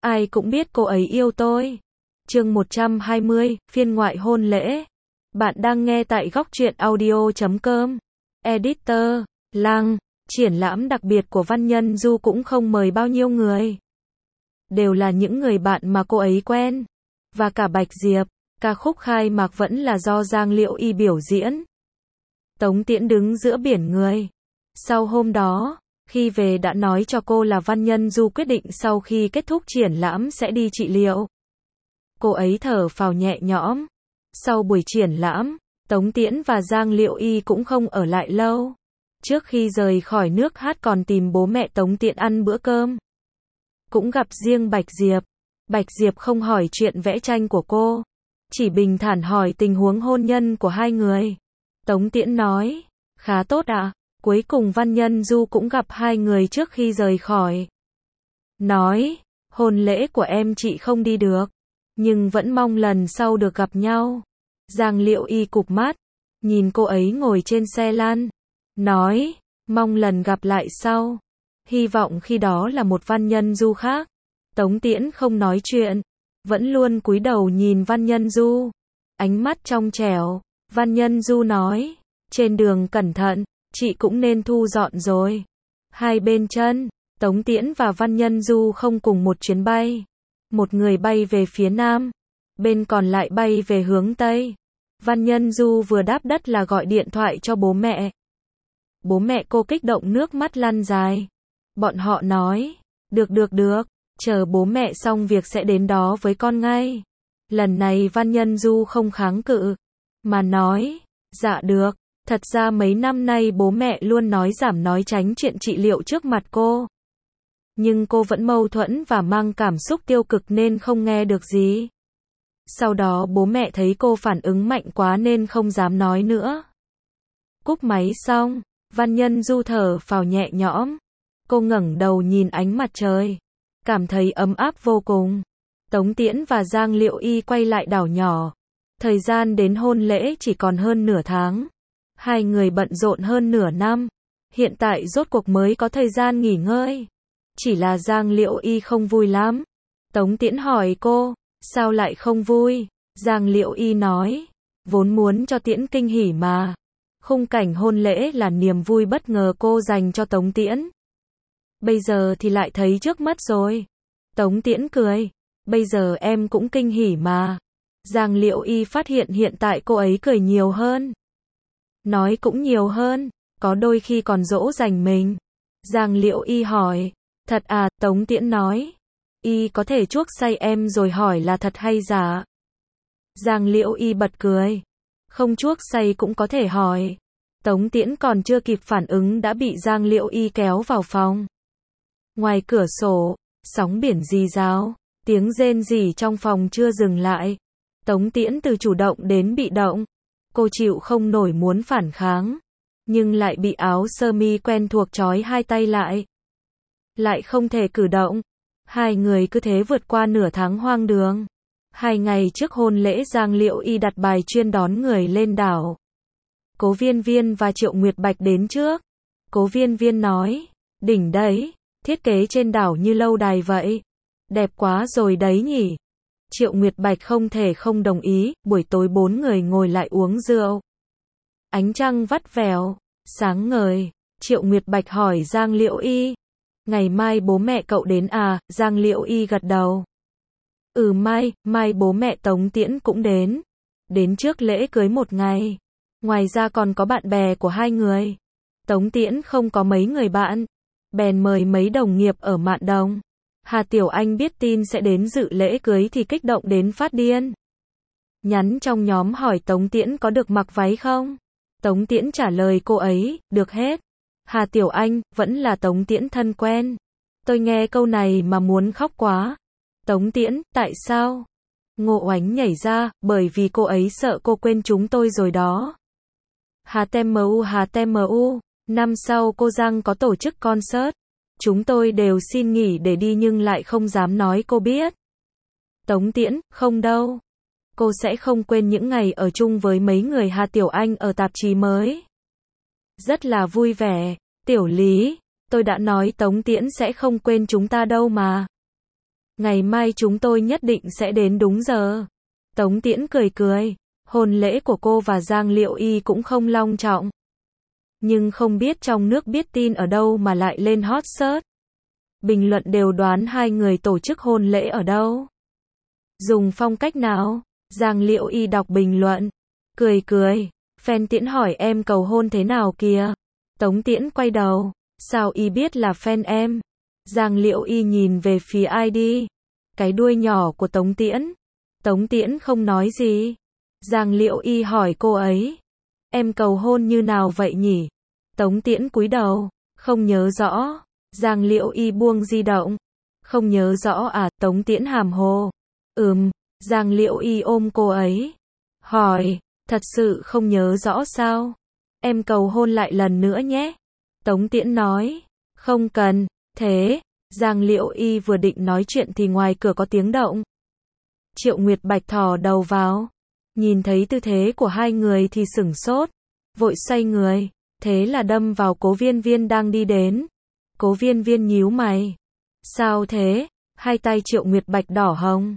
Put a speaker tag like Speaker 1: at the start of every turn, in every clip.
Speaker 1: ai cũng biết cô ấy yêu tôi. Chương 120, phiên ngoại hôn lễ. Bạn đang nghe tại góc truyện audio.com. Editor, Lăng, triển lãm đặc biệt của Văn Nhân Du cũng không mời bao nhiêu người. Đều là những người bạn mà cô ấy quen. Và cả Bạch Diệp, ca khúc khai mạc vẫn là do Giang Liễu Y biểu diễn. Tống Tiễn đứng giữa biển người. Sau hôm đó, khi về đã nói cho cô là Văn Nhân Du quyết định sau khi kết thúc triển lãm sẽ đi trị liệu. Cô ấy thở phào nhẹ nhõm. Sau buổi triển lãm, Tống Tiễn và Giang Liễu Y cũng không ở lại lâu. Trước khi rời khỏi nước hát còn tìm bố mẹ Tống Tiễn ăn bữa cơm. Cũng gặp riêng Bạch Diệp. Bạch Diệp không hỏi chuyện vẽ tranh của cô, chỉ bình thản hỏi tình huống hôn nhân của hai người. Tống Tiễn nói, khá tốt ạ. Cuối cùng Văn Nhân Du cũng gặp hai người trước khi rời khỏi. Nói, hôn lễ của em chị không đi được, nhưng vẫn mong lần sau được gặp nhau. Giang Liễu Y cụp mắt, nhìn cô ấy ngồi trên xe lăn. Nói, mong lần gặp lại sau. Hy vọng khi đó là một Văn Nhân Du khác. Tống Tiễn không nói chuyện, vẫn luôn cúi đầu nhìn Văn Nhân Du. Ánh mắt trong trẻo. Văn Nhân Du nói, trên đường cẩn thận, chị cũng nên thu dọn rồi. Hai bên chân, Tống Tiễn và Văn Nhân Du không cùng một chuyến bay. Một người bay về phía nam, bên còn lại bay về hướng tây. Văn Nhân Du vừa đáp đất là gọi điện thoại cho bố mẹ. Bố mẹ cô kích động nước mắt lăn dài. Bọn họ nói, được, chờ bố mẹ xong việc sẽ đến đó với con ngay. Lần này Văn Nhân Du không kháng cự, mà nói, dạ được. Thật ra mấy năm nay bố mẹ luôn nói giảm nói tránh chuyện trị liệu trước mặt cô. Nhưng cô vẫn mâu thuẫn và mang cảm xúc tiêu cực nên không nghe được gì. Sau đó bố mẹ thấy cô phản ứng mạnh quá nên không dám nói nữa. Cúp máy xong, Văn Nhân Du thở phào nhẹ nhõm. Cô ngẩng đầu nhìn ánh mặt trời, cảm thấy ấm áp vô cùng. Tống Tiễn và Giang Liễu Y quay lại đảo nhỏ. Thời gian đến hôn lễ chỉ còn hơn nửa tháng. Hai người bận rộn hơn nửa năm. Hiện tại rốt cuộc mới có thời gian nghỉ ngơi. Chỉ là Giang Liễu Y không vui lắm. Tống Tiễn hỏi cô, sao lại không vui? Giang Liễu Y nói, vốn muốn cho Tiễn kinh hỉ mà. Khung cảnh hôn lễ là niềm vui bất ngờ cô dành cho Tống Tiễn. Bây giờ thì lại thấy trước mắt rồi. Tống Tiễn cười, bây giờ em cũng kinh hỉ mà. Giang Liễu Y phát hiện hiện tại cô ấy cười nhiều hơn. Nói cũng nhiều hơn, có đôi khi còn dỗ dành mình. Giang Liễu Y hỏi, thật à? Tống Tiễn nói, Y có thể chuốc say em rồi hỏi là thật hay giả. Giang Liễu Y bật cười, không chuốc say cũng có thể hỏi. Tống Tiễn còn chưa kịp phản ứng đã bị Giang Liễu Y kéo vào phòng. Ngoài cửa sổ, sóng biển rì rào, tiếng rên rỉ trong phòng chưa dừng lại. Tống Tiễn từ chủ động đến bị động. Cô chịu không nổi muốn phản kháng, nhưng lại bị áo sơ mi quen thuộc trói hai tay lại. Lại không thể cử động. Hai người cứ thế vượt qua nửa tháng hoang đường. 2 ngày trước hôn lễ Giang Liễu Y đặt bài chuyên đón người lên đảo. Cố Viên Viên và Triệu Nguyệt Bạch đến trước. Cố Viên Viên nói, đỉnh đấy, thiết kế trên đảo như lâu đài vậy. Đẹp quá rồi đấy nhỉ. Triệu Nguyệt Bạch không thể không đồng ý. Buổi tối 4 người ngồi lại uống rượu. Ánh trăng vắt vẻo, sáng ngời. Triệu Nguyệt Bạch hỏi Giang Liễu Y, ngày mai bố mẹ cậu đến à? Giang Liễu Y gật đầu. Mai bố mẹ Tống Tiễn cũng đến. Đến trước lễ cưới 1 ngày. Ngoài ra còn có bạn bè của hai người. Tống Tiễn không có mấy người bạn, bèn mời mấy đồng nghiệp ở Mạn Đồng. Hà Tiểu Anh biết tin sẽ đến dự lễ cưới thì kích động đến phát điên. Nhắn trong nhóm hỏi Tống Tiễn có được mặc váy không? Tống Tiễn trả lời cô ấy, được hết. Hà Tiểu Anh, vẫn là Tống Tiễn thân quen. Tôi nghe câu này mà muốn khóc quá. Tống Tiễn, tại sao? Ngộ Oánh nhảy ra, bởi vì cô ấy sợ cô quên chúng tôi rồi đó. HTMU, năm sau cô Giang có tổ chức concert. Chúng tôi đều xin nghỉ để đi nhưng lại không dám nói cô biết. Tống Tiễn, không đâu. Cô sẽ không quên những ngày ở chung với mấy người Hà Tiểu Anh ở tạp chí mới. Rất là vui vẻ. Tiểu Lý, tôi đã nói Tống Tiễn sẽ không quên chúng ta đâu mà. Ngày mai chúng tôi nhất định sẽ đến đúng giờ. Tống Tiễn cười cười. Hôn lễ của cô và Giang Liệu Y cũng không long trọng. Nhưng không biết trong nước biết tin ở đâu mà lại lên hot search. Bình luận đều đoán hai người tổ chức hôn lễ ở đâu. Dùng phong cách nào? Giang Liệu Y đọc bình luận. Cười cười. Fan Tiễn hỏi em cầu hôn thế nào kìa? Tống Tiễn quay đầu. Sao y biết là fan em? Giang Liệu Y nhìn về phía ID. Cái đuôi nhỏ của Tống Tiễn. Tống Tiễn không nói gì. Giang Liệu Y hỏi cô ấy. Em cầu hôn như nào vậy nhỉ? Tống Tiễn cúi đầu. Không nhớ rõ. Giang Liệu Y buông di động. Không nhớ rõ à? Tống Tiễn hàm hồ. Giang Liệu Y ôm cô ấy. Hỏi. Thật sự không nhớ rõ sao? Em cầu hôn lại lần nữa nhé. Tống Tiễn nói. Không cần. Thế. Giang Liệu Y vừa định nói chuyện thì ngoài cửa có tiếng động. Triệu Nguyệt Bạch thò đầu vào. Nhìn thấy tư thế của hai người thì sửng sốt. Vội xoay người. Thế là đâm vào Cố Viên Viên đang đi đến. Cố Viên Viên nhíu mày. Sao thế? Hai tay Triệu Nguyệt Bạch đỏ hồng.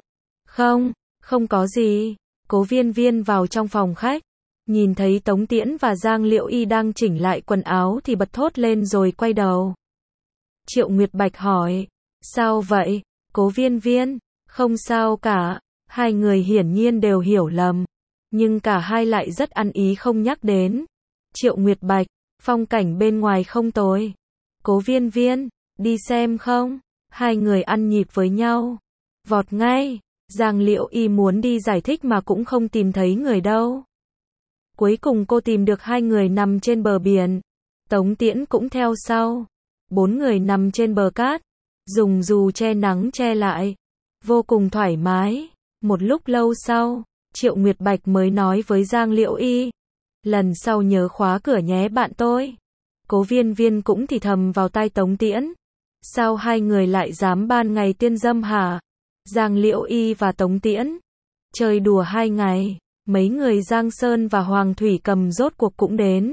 Speaker 1: Không có gì. Cố Viên Viên vào trong phòng khách. Nhìn thấy Tống Tiễn và Giang Liệu Y đang chỉnh lại quần áo thì bật thốt lên rồi quay đầu. Triệu Nguyệt Bạch hỏi. Sao vậy? Cố Viên Viên. Không sao cả. Hai người hiển nhiên đều hiểu lầm. Nhưng cả hai lại rất ăn ý không nhắc đến. Triệu Nguyệt Bạch. Phong cảnh bên ngoài không tồi. Cố Viên Viên. Đi xem không? Hai người ăn nhịp với nhau. Vọt ngay. Giang Liệu Y muốn đi giải thích mà cũng không tìm thấy người đâu. Cuối cùng cô tìm được hai người nằm trên bờ biển. Tống Tiễn cũng theo sau. Bốn người nằm trên bờ cát. Dùng dù che nắng che lại. Vô cùng thoải mái. Một lúc lâu sau, Triệu Nguyệt Bạch mới nói với Giang Liệu Y. Lần sau nhớ khóa cửa nhé bạn tôi. Cố Viên Viên cũng thì thầm vào tai Tống Tiễn. Sao hai người lại dám ban ngày tiên dâm hả? Giang Liệu Y và Tống Tiễn. Chơi đùa 2 ngày. Mấy người Giang Sơn và Hoàng Thủy Cầm rốt cuộc cũng đến.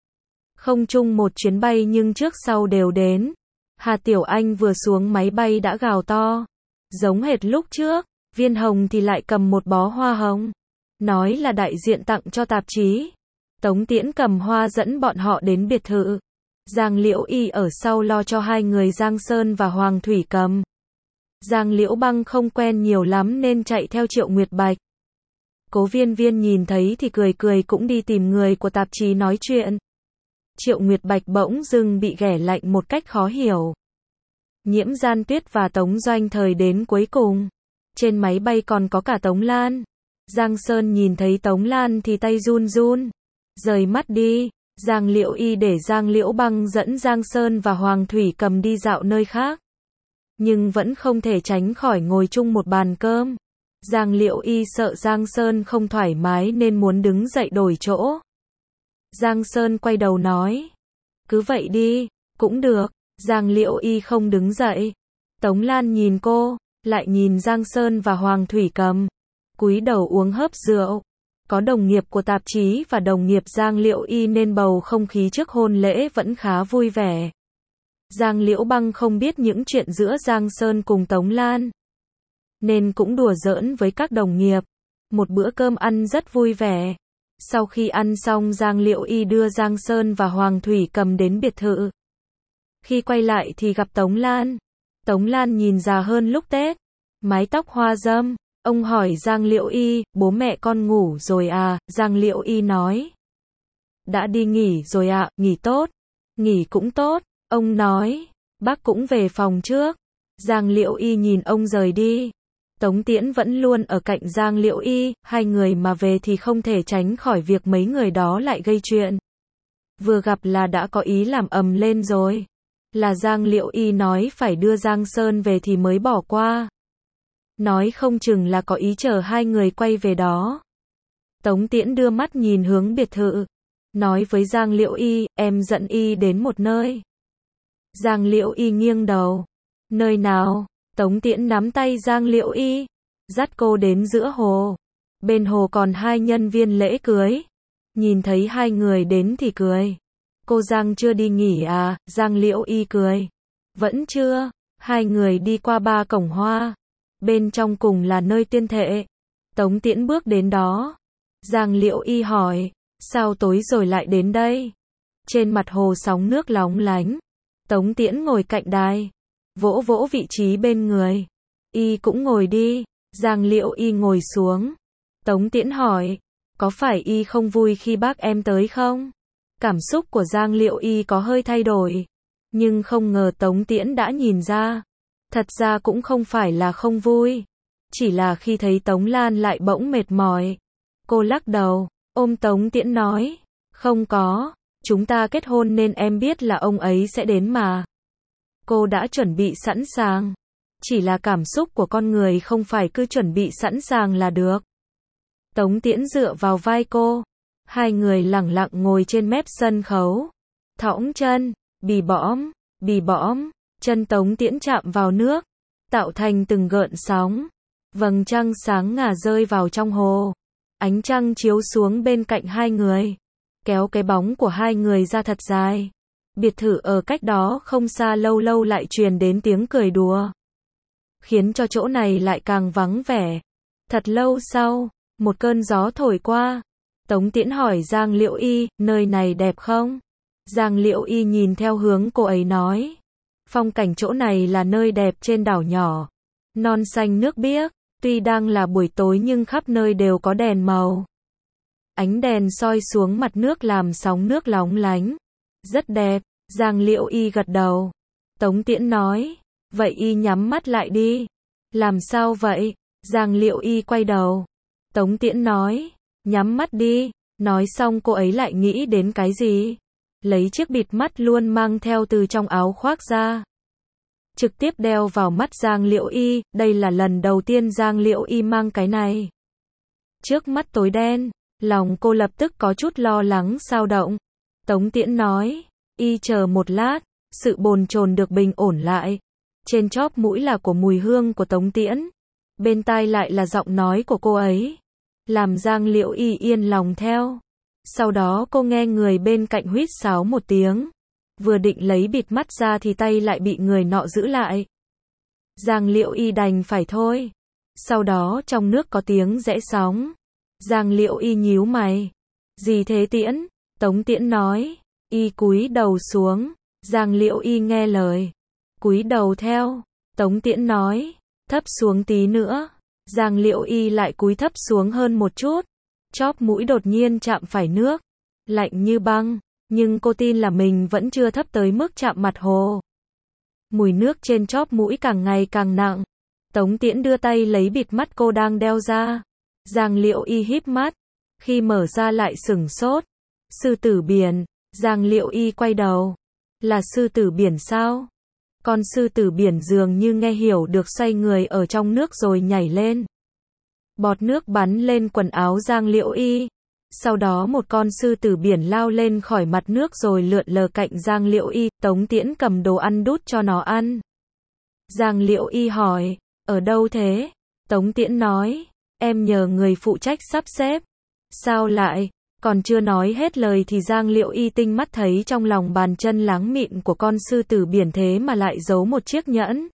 Speaker 1: Không chung một chuyến bay nhưng trước sau đều đến. Hà Tiểu Anh vừa xuống máy bay đã gào to. Giống hệt lúc trước. Viên Hồng thì lại cầm một bó hoa hồng. Nói là đại diện tặng cho tạp chí. Tống Tiễn cầm hoa dẫn bọn họ đến biệt thự. Giang Liễu Y ở sau lo cho hai người Giang Sơn và Hoàng Thủy Cầm. Giang Liễu Băng không quen nhiều lắm nên chạy theo Triệu Nguyệt Bạch. Cố Viên Viên nhìn thấy thì cười cười cũng đi tìm người của tạp chí nói chuyện. Triệu Nguyệt Bạch bỗng dưng bị ghẻ lạnh một cách khó hiểu. Nhiễm Gian Tuyết và Tống Doanh Thời đến cuối cùng. Trên máy bay còn có cả Tống Lan. Giang Sơn nhìn thấy Tống Lan thì tay run run. Rời mắt đi. Giang Liễu Y để Giang Liễu Băng dẫn Giang Sơn và Hoàng Thủy Cầm đi dạo nơi khác. Nhưng vẫn không thể tránh khỏi ngồi chung một bàn cơm. Giang Liễu Y sợ Giang Sơn không thoải mái nên muốn đứng dậy đổi chỗ. Giang Sơn quay đầu nói. Cứ vậy đi, cũng được. Giang Liễu Y không đứng dậy. Tống Lan nhìn cô, lại nhìn Giang Sơn và Hoàng Thủy Cầm. Cúi đầu uống hớp rượu. Có đồng nghiệp của tạp chí và đồng nghiệp Giang Liễu Y nên bầu không khí trước hôn lễ vẫn khá vui vẻ. Giang Liễu Băng không biết những chuyện giữa Giang Sơn cùng Tống Lan, nên cũng đùa giỡn với các đồng nghiệp. Một bữa cơm ăn rất vui vẻ. Sau khi ăn xong Giang Liễu Y đưa Giang Sơn và Hoàng Thủy Cầm đến biệt thự. Khi quay lại thì gặp Tống Lan. Tống Lan nhìn già hơn lúc Tết. Mái tóc hoa râm. Ông hỏi Giang Liễu Y, bố mẹ con ngủ rồi à? Giang Liễu Y nói. Đã đi nghỉ rồi ạ, nghỉ tốt. Nghỉ cũng tốt. Ông nói. Bác cũng về phòng trước. Giang Liễu Y nhìn ông rời đi. Tống Tiễn vẫn luôn ở cạnh Giang Liễu Y, hai người mà về thì không thể tránh khỏi việc mấy người đó lại gây chuyện. Vừa gặp là đã có ý làm ầm lên rồi. Là Giang Liễu Y nói phải đưa Giang Sơn về thì mới bỏ qua. Nói không chừng là có ý chờ hai người quay về đó. Tống Tiễn đưa mắt nhìn hướng biệt thự. Nói với Giang Liễu Y, em dẫn Y đến một nơi. Giang Liễu Y nghiêng đầu. Nơi nào? Tống Tiễn nắm tay Giang Liễu Y. Dắt cô đến giữa hồ. Bên hồ còn hai nhân viên lễ cưới. Nhìn thấy hai người đến thì cười. Cô Giang chưa đi nghỉ à? Giang Liễu Y cười. Vẫn chưa. Hai người đi qua 3 cổng hoa. bên trong cùng là nơi tuyên thệ. Tống Tiễn bước đến đó. Giang Liễu Y hỏi, sao tối rồi lại đến đây? Trên mặt hồ sóng nước lóng lánh. Tống Tiễn ngồi cạnh đài, vỗ vỗ vị trí bên người. Y cũng ngồi đi. Giang Liễu Y ngồi xuống. Tống Tiễn hỏi, có phải Y không vui khi bác em tới không? Cảm xúc của Giang Liễu Y có hơi thay đổi, nhưng không ngờ Tống Tiễn đã nhìn ra. Thật ra cũng không phải là không vui, chỉ là khi thấy Tống Lan lại bỗng mệt mỏi. Cô lắc đầu, ôm Tống Tiễn nói, không có, chúng ta kết hôn nên em biết là ông ấy sẽ đến mà. Cô đã chuẩn bị sẵn sàng, chỉ là cảm xúc của con người không phải cứ chuẩn bị sẵn sàng là được. Tống Tiễn dựa vào vai cô, hai người lẳng lặng ngồi trên mép sân khấu. Thõng chân, bì bõm, chân Tống Tiễn chạm vào nước, tạo thành từng gợn sóng. Vầng trăng sáng ngà rơi vào trong hồ. Ánh trăng chiếu xuống bên cạnh hai người, kéo cái bóng của hai người ra thật dài. Biệt thự ở cách đó không xa lâu lâu lại truyền đến tiếng cười đùa, khiến cho chỗ này lại càng vắng vẻ. Thật lâu sau, một cơn gió thổi qua. Tống Tiễn hỏi Giang Liễu Y, nơi này đẹp không? Giang Liễu Y nhìn theo hướng cô ấy nói, phong cảnh chỗ này là nơi đẹp trên đảo nhỏ, non xanh nước biếc, tuy đang là buổi tối nhưng khắp nơi đều có đèn màu. Ánh đèn soi xuống mặt nước làm sóng nước lóng lánh, rất đẹp. Giang Liễu Y gật đầu. Tống Tiễn nói, vậy Y nhắm mắt lại đi. Làm sao vậy? Giang Liễu Y quay đầu. Tống Tiễn nói, nhắm mắt đi. Nói xong cô ấy lại nghĩ đến cái gì, lấy chiếc bịt mắt luôn mang theo từ trong áo khoác ra, trực tiếp đeo vào mắt Giang Liễu Y. Đây là lần đầu tiên Giang Liễu Y mang cái này. Trước mắt tối đen, lòng cô lập tức có chút lo lắng xao động. Tống Tiễn nói, Y chờ một lát. Sự bồn chồn được bình ổn lại. Trên chóp mũi là của mùi hương của Tống Tiễn, bên tai lại là giọng nói của cô ấy, làm Giang Liễu Y yên lòng theo. Sau đó cô nghe người bên cạnh huýt sáo một tiếng, vừa định lấy bịt mắt ra thì tay lại bị người nọ giữ lại. Giang Liễu Y đành phải thôi. Sau đó trong nước có tiếng rẽ sóng. Giang Liễu Y nhíu mày. Gì thế Tiễn? Tống Tiễn nói. Y cúi đầu xuống. Giang Liễu Y nghe lời, cúi đầu theo. Tống Tiễn nói, thấp xuống tí nữa. Giang Liễu Y lại cúi thấp xuống hơn một chút. Chóp mũi đột nhiên chạm phải nước, lạnh như băng, nhưng cô tin là mình vẫn chưa thấp tới mức chạm mặt hồ. Mùi nước trên chóp mũi càng ngày càng nặng. Tống Tiễn đưa tay lấy bịt mắt cô đang đeo ra. Giang Liễu Y híp mắt, khi mở ra lại sửng sốt. Sư tử biển. Giang Liễu Y quay đầu. Là sư tử biển sao? Con sư tử biển dường như nghe hiểu được, xoay người ở trong nước rồi nhảy lên. Bọt nước bắn lên quần áo Giang Liễu Y. Sau đó một con sư tử biển lao lên khỏi mặt nước rồi lượn lờ cạnh Giang Liễu Y. Tống Tiễn cầm đồ ăn đút cho nó ăn. Giang Liễu Y hỏi, ở đâu thế? Tống Tiễn nói, em nhờ người phụ trách sắp xếp. Sao lại? Còn chưa nói hết lời thì Giang Liễu Y tinh mắt thấy trong lòng bàn chân láng mịn của con sư tử biển thế mà lại giấu một chiếc nhẫn.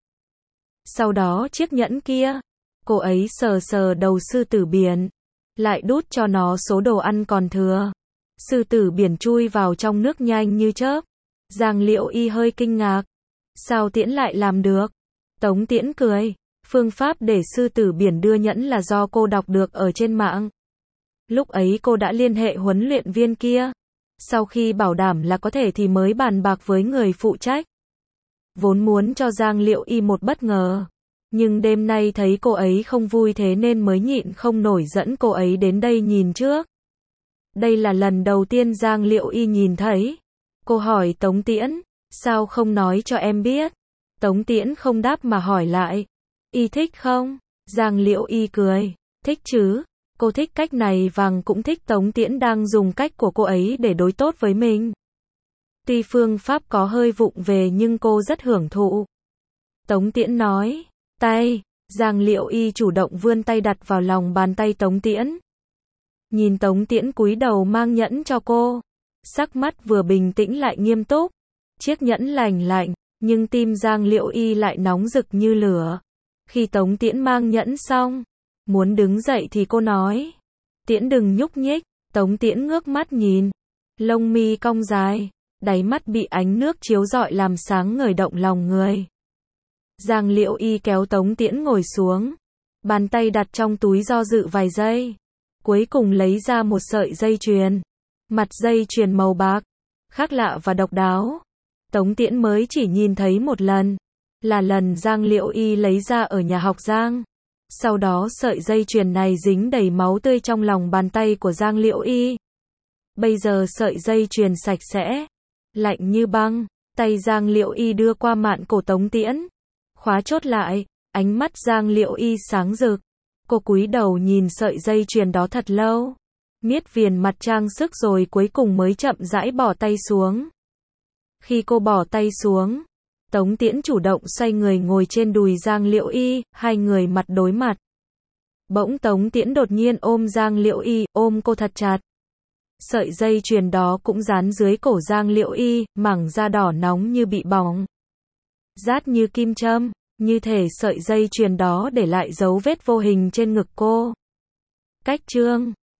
Speaker 1: Sau đó chiếc nhẫn kia, cô ấy sờ sờ đầu sư tử biển, lại đút cho nó số đồ ăn còn thừa. Sư tử biển chui vào trong nước nhanh như chớp. Giang Liễu Y hơi kinh ngạc. Sao Tiễn lại làm được? Tống Tiễn cười. Phương pháp để sư tử biển đưa nhẫn là do cô đọc được ở trên mạng. Lúc ấy cô đã liên hệ huấn luyện viên kia. Sau khi bảo đảm là có thể thì mới bàn bạc với người phụ trách. Vốn muốn cho Giang Liễu Y một bất ngờ, nhưng đêm nay thấy cô ấy không vui thế nên mới nhịn không nổi dẫn cô ấy đến đây nhìn trước. Đây là lần đầu tiên Giang Liễu Y nhìn thấy. Cô hỏi Tống Tiễn, sao không nói cho em biết? Tống Tiễn không đáp mà hỏi lại, Y thích không? Giang Liễu Y cười, thích chứ. Cô thích cách này và cũng thích Tống Tiễn đang dùng cách của cô ấy để đối tốt với mình. Tuy phương pháp có hơi vụng về nhưng cô rất hưởng thụ. Tống Tiễn nói, tay. Giang Liễu Y chủ động vươn tay đặt vào lòng bàn tay Tống Tiễn. Nhìn Tống Tiễn cúi đầu mang nhẫn cho cô. Sắc mắt vừa bình tĩnh lại nghiêm túc. Chiếc nhẫn lành lạnh, nhưng tim Giang Liễu Y lại nóng rực như lửa. Khi Tống Tiễn mang nhẫn xong, muốn đứng dậy thì cô nói, Tiễn đừng nhúc nhích. Tống Tiễn ngước mắt nhìn, lông mi cong dài, đáy mắt bị ánh nước chiếu rọi làm sáng ngời động lòng người. Giang Liễu Y kéo Tống Tiễn ngồi xuống, bàn tay đặt trong túi do dự vài giây, cuối cùng lấy ra một sợi dây chuyền. Mặt dây chuyền màu bạc, khác lạ và độc đáo. Tống Tiễn mới chỉ nhìn thấy một lần, là lần Giang Liễu Y lấy ra ở nhà học Giang. Sau đó sợi dây chuyền này dính đầy máu tươi trong lòng bàn tay của Giang Liễu Y. Bây giờ sợi dây chuyền sạch sẽ, lạnh như băng, tay Giang Liễu Y đưa qua mạn cổ Tống Tiễn, khóa chốt lại, ánh mắt Giang Liễu Y sáng rực. Cô cúi đầu nhìn sợi dây chuyền đó thật lâu, miết viền mặt trang sức rồi cuối cùng mới chậm rãi bỏ tay xuống. Khi cô bỏ tay xuống, Tống Tiễn chủ động xoay người ngồi trên đùi Giang Liễu Y, hai người mặt đối mặt. Bỗng Tống Tiễn đột nhiên ôm Giang Liễu Y, ôm cô thật chặt. Sợi dây chuyền đó cũng dán dưới cổ Giang Liễu Y, mảng da đỏ nóng như bị bỏng. Rát như kim châm, như thể sợi dây chuyền đó để lại dấu vết vô hình trên ngực cô. Cách chương